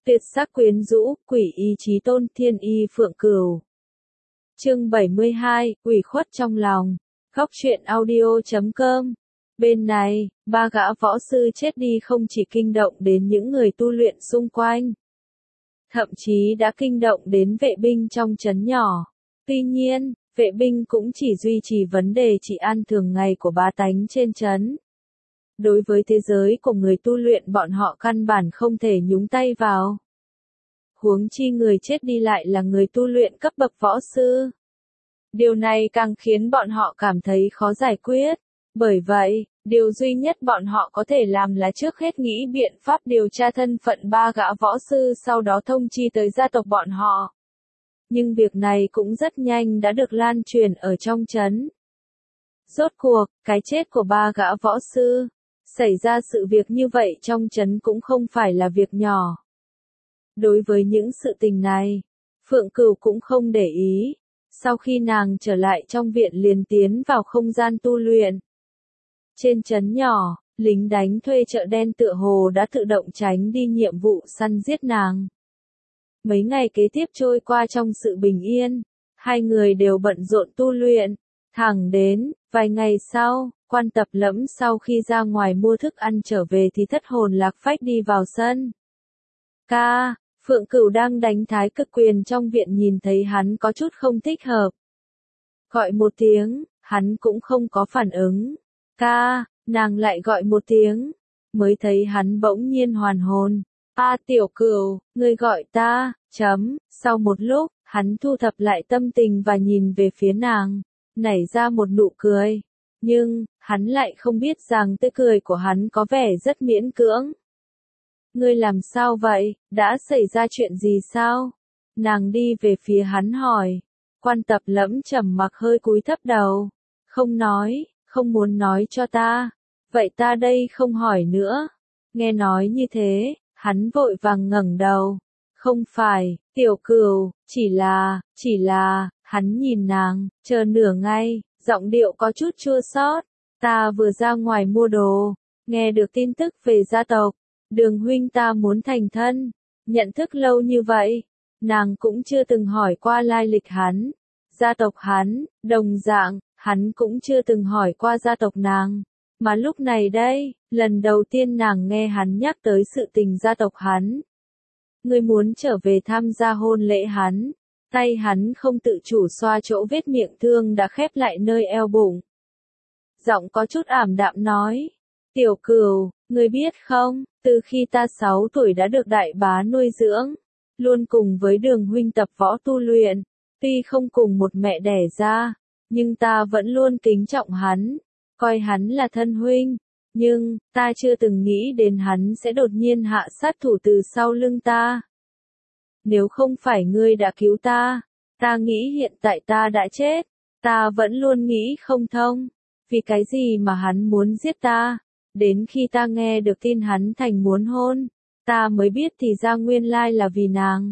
Tuyệt sắc quyến rũ, quỷ ý chí tôn, thiên y phượng cửu. Chương 72, ủy khuất trong lòng. Góc truyện audio.com. Bên này, ba gã võ sư chết đi không chỉ kinh động đến những người tu luyện xung quanh, thậm chí đã kinh động đến vệ binh trong trấn nhỏ. Tuy nhiên, vệ binh cũng chỉ duy trì vấn đề trị an thường ngày của bá tánh trên trấn. Đối với thế giới của người tu luyện bọn họ căn bản không thể nhúng tay vào. Huống chi người chết đi lại là người tu luyện cấp bậc võ sư. Điều này càng khiến bọn họ cảm thấy khó giải quyết. Bởi vậy, điều duy nhất bọn họ có thể làm là trước hết nghĩ biện pháp điều tra thân phận ba gã võ sư, sau đó thông chi tới gia tộc bọn họ. Nhưng việc này cũng rất nhanh đã được lan truyền ở trong trấn. Rốt cuộc, cái chết của ba gã võ sư, xảy ra sự việc như vậy trong trấn cũng không phải là việc nhỏ. Đối với những sự tình này, Phượng Cửu cũng không để ý. Sau khi nàng trở lại trong viện liền tiến vào không gian tu luyện. Trên trấn nhỏ, lính đánh thuê chợ đen tựa hồ đã tự động tránh đi nhiệm vụ săn giết nàng. Mấy ngày kế tiếp trôi qua trong sự bình yên, hai người đều bận rộn tu luyện. Thẳng đến, vài ngày sau, Quan Tập Lẫm sau khi ra ngoài mua thức ăn trở về thì thất hồn lạc phách đi vào sân. Phượng Cửu đang đánh thái cực quyền trong viện nhìn thấy hắn có chút không thích hợp. Gọi một tiếng, hắn cũng không có phản ứng. Nàng lại gọi một tiếng, mới thấy hắn bỗng nhiên hoàn hồn. Tiểu Cửu, ngươi gọi ta, Sau một lúc, hắn thu thập lại tâm tình và nhìn về phía nàng, nảy ra một nụ cười. Nhưng, hắn lại không biết rằng tươi cười của hắn có vẻ rất miễn cưỡng. Ngươi làm sao vậy, đã xảy ra chuyện gì sao? Nàng đi về phía hắn hỏi. Quan Tập Lẫm trầm mặc hơi cúi thấp đầu. Không nói, không muốn nói cho ta. Vậy ta đây không hỏi nữa. Nghe nói như thế, hắn vội vàng ngẩng đầu. Không phải, Tiểu Cửu, chỉ là, hắn nhìn nàng, chờ nửa ngày, giọng điệu có chút chua xót. Ta vừa ra ngoài mua đồ, nghe được tin tức về gia tộc. Đường huynh ta muốn thành thân, nhận thức lâu như vậy, nàng cũng chưa từng hỏi qua lai lịch hắn, gia tộc hắn, đồng dạng, hắn cũng chưa từng hỏi qua gia tộc nàng, mà lúc này đây, lần đầu tiên nàng nghe hắn nhắc tới sự tình gia tộc hắn. Ngươi muốn trở về tham gia hôn lễ hắn, tay hắn không tự chủ xoa chỗ vết miệng thương đã khép lại nơi eo bụng. Giọng có chút ảm đạm nói, Tiểu Cửu, ngươi biết không, từ khi ta 6 tuổi đã được đại bá nuôi dưỡng, luôn cùng với Đường huynh tập võ tu luyện, tuy không cùng một mẹ đẻ ra, nhưng ta vẫn luôn kính trọng hắn, coi hắn là thân huynh, nhưng, ta chưa từng nghĩ đến hắn sẽ đột nhiên hạ sát thủ từ sau lưng ta. Nếu không phải ngươi đã cứu ta nghĩ hiện tại ta đã chết, ta vẫn luôn nghĩ không thông, vì cái gì mà hắn muốn giết ta. Đến khi ta nghe được tin hắn thành muốn hôn, ta mới biết thì ra nguyên lai là vì nàng.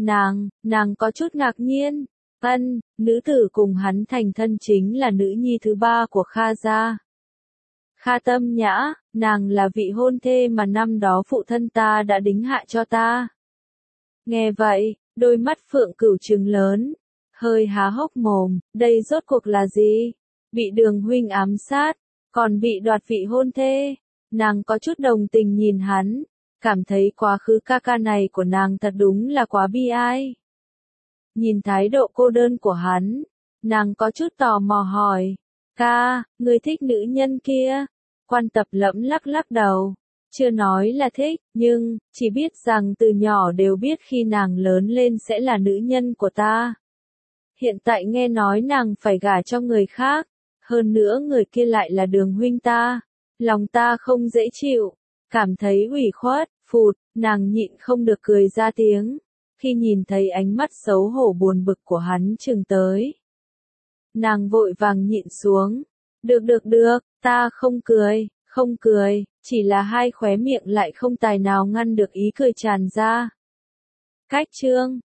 Nàng có chút ngạc nhiên. Nữ tử cùng hắn thành thân chính là nữ nhi thứ 3 của Kha gia. Kha Tâm Nhã, nàng là vị hôn thê mà năm đó phụ thân ta đã đính hạ cho ta. Nghe vậy, đôi mắt Phượng Cửu trừng lớn, hơi há hốc mồm, đây rốt cuộc là gì? Bị Đường huynh ám sát, còn bị đoạt vị hôn thê. Nàng có chút đồng tình nhìn hắn, cảm thấy quá khứ ca này của nàng thật đúng là quá bi ai. Nhìn thái độ cô đơn của hắn, nàng có chút tò mò hỏi, ngươi thích nữ nhân kia? Quan Tập Lẫm lắc lắc đầu, chưa nói là thích, nhưng, chỉ biết rằng từ nhỏ đều biết khi nàng lớn lên sẽ là nữ nhân của ta. Hiện tại nghe nói nàng phải gả cho người khác, hơn nữa người kia lại là Đường huynh ta. Lòng ta không dễ chịu, cảm thấy ủy khuất, nàng nhịn không được cười ra tiếng, khi nhìn thấy ánh mắt xấu hổ buồn bực của hắn trừng tới. Nàng vội vàng nhịn xuống, được, ta không cười, chỉ là hai khóe miệng lại không tài nào ngăn được ý cười tràn ra. Cách chương